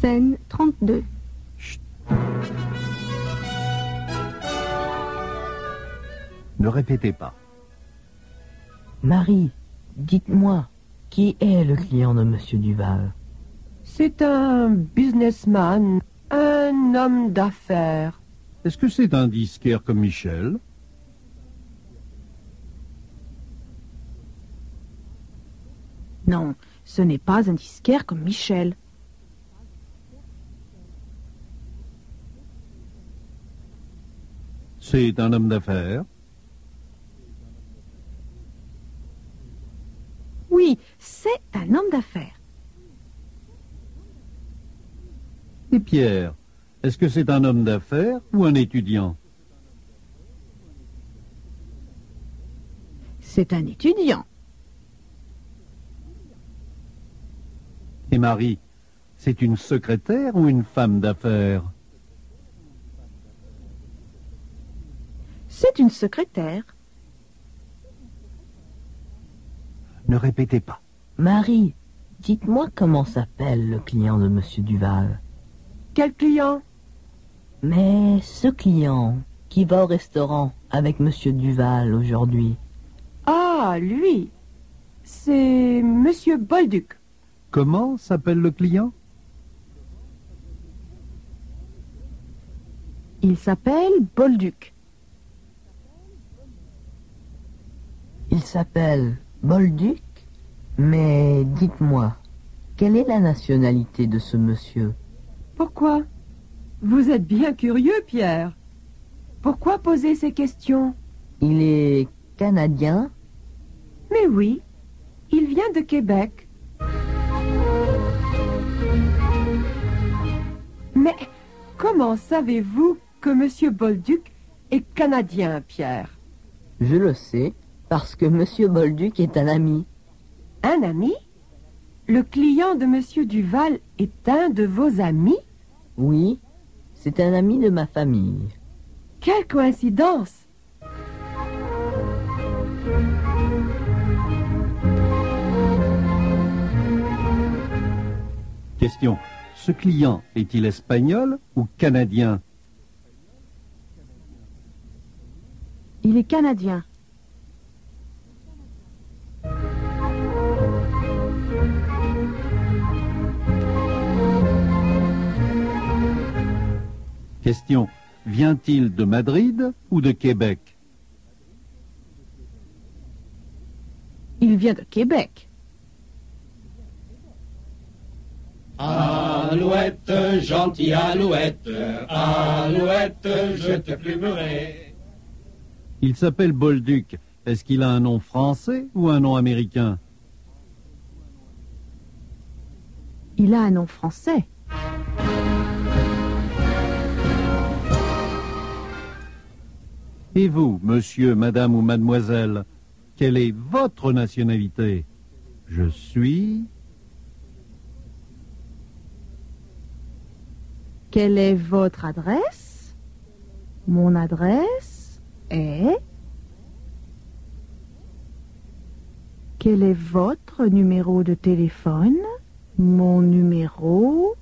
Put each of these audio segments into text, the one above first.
Scène 32. Chut. Ne répétez pas. Marie, dites-moi, qui est le client de Monsieur Duval? C'est un businessman, un homme d'affaires. Est-ce que c'est un disquaire comme Michel? Non, ce n'est pas un disquaire comme Michel. C'est un homme d'affaires? Oui, c'est un homme d'affaires. Et Pierre, est-ce que c'est un homme d'affaires ou un étudiant? C'est un étudiant. Et Marie, c'est une secrétaire ou une femme d'affaires? C'est une secrétaire. Ne répétez pas. Marie, dites-moi comment s'appelle le client de Monsieur Duval. Quel client? Mais ce client qui va au restaurant avec Monsieur Duval aujourd'hui. Ah, lui. C'est Monsieur Bolduc. Comment s'appelle le client? Il s'appelle Bolduc. Il s'appelle Bolduc, mais dites-moi, quelle est la nationalité de ce monsieur? Pourquoi? Vous êtes bien curieux, Pierre. Pourquoi poser ces questions? Il est canadien? Mais oui, il vient de Québec. Mais comment savez-vous que Monsieur Bolduc est canadien, Pierre? Je le sais, parce que Monsieur Bolduc est un ami. Un ami? Le client de Monsieur Duval est un de vos amis? Oui, c'est un ami de ma famille. Quelle coïncidence! Question. Ce client est-il espagnol ou canadien? Il est canadien. Question. Vient-il de Madrid ou de Québec? Il vient de Québec. Alouette, gentille alouette, alouette, je te plumerai. Il s'appelle Bolduc. Est-ce qu'il a un nom français ou un nom américain? Il a un nom français. Et vous, monsieur, madame ou mademoiselle, quelle est votre nationalité? Je suis... Quelle est votre adresse? Mon adresse est... Quel est votre numéro de téléphone? Mon numéro...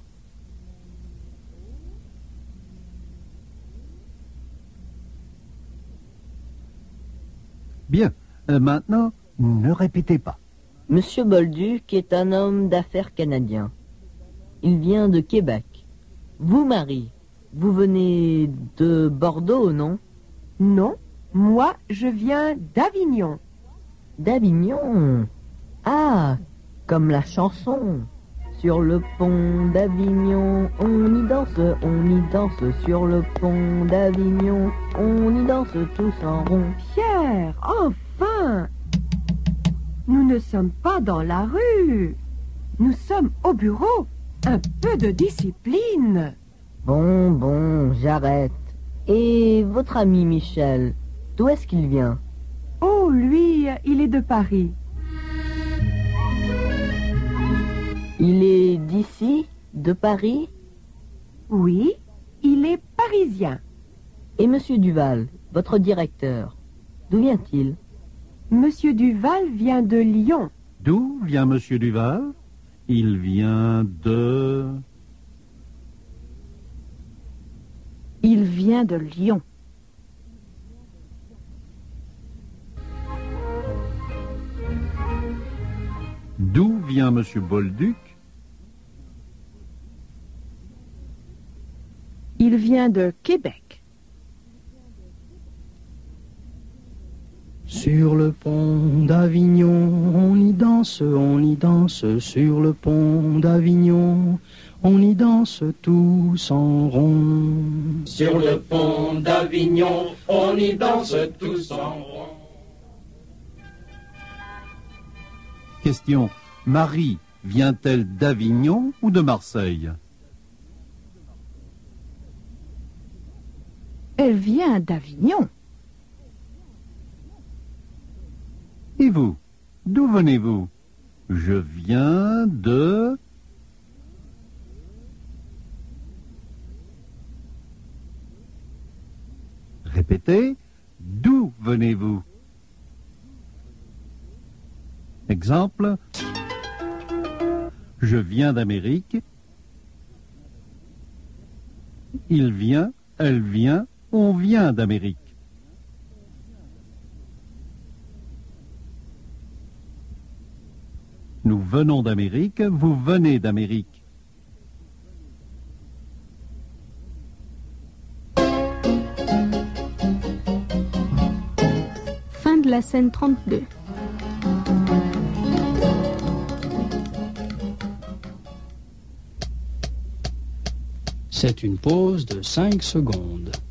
Bien. Maintenant, ne répétez pas. Monsieur Bolduc est un homme d'affaires canadien. Il vient de Québec. Vous, Marie, vous venez de Bordeaux, non? Non, moi, je viens d'Avignon. D'Avignon? Ah, comme la chanson. Sur le pont d'Avignon, on y danse sur le pont d'Avignon, on y danse tous en rond. Pierre, enfin! Nous ne sommes pas dans la rue. Nous sommes au bureau. Un peu de discipline. Bon, j'arrête. Et votre ami Michel, d'où est-ce qu'il vient? Oh, lui, il est de Paris. Il est d'ici, de Paris? Oui, il est parisien. Et Monsieur Duval, votre directeur, d'où vient-il? Monsieur Duval vient de Lyon. D'où vient monsieur Duval? Il vient de... vient de Lyon. D'où vient Monsieur Bolduc? Il vient de Québec. Sur le pont d'Avignon, on y danse sur le pont d'Avignon, on y danse tous en rond. Sur le pont d'Avignon, on y danse tous en rond. Question. Marie vient-elle d'Avignon ou de Marseille? Elle vient d'Avignon. Et vous? D'où venez-vous? Je viens de... Répétez. D'où venez-vous? Exemple. Je viens d'Amérique. Il vient, elle vient, on vient d'Amérique. Nous venons d'Amérique, vous venez d'Amérique. Fin de la scène 32. C'est une pause de 5 secondes.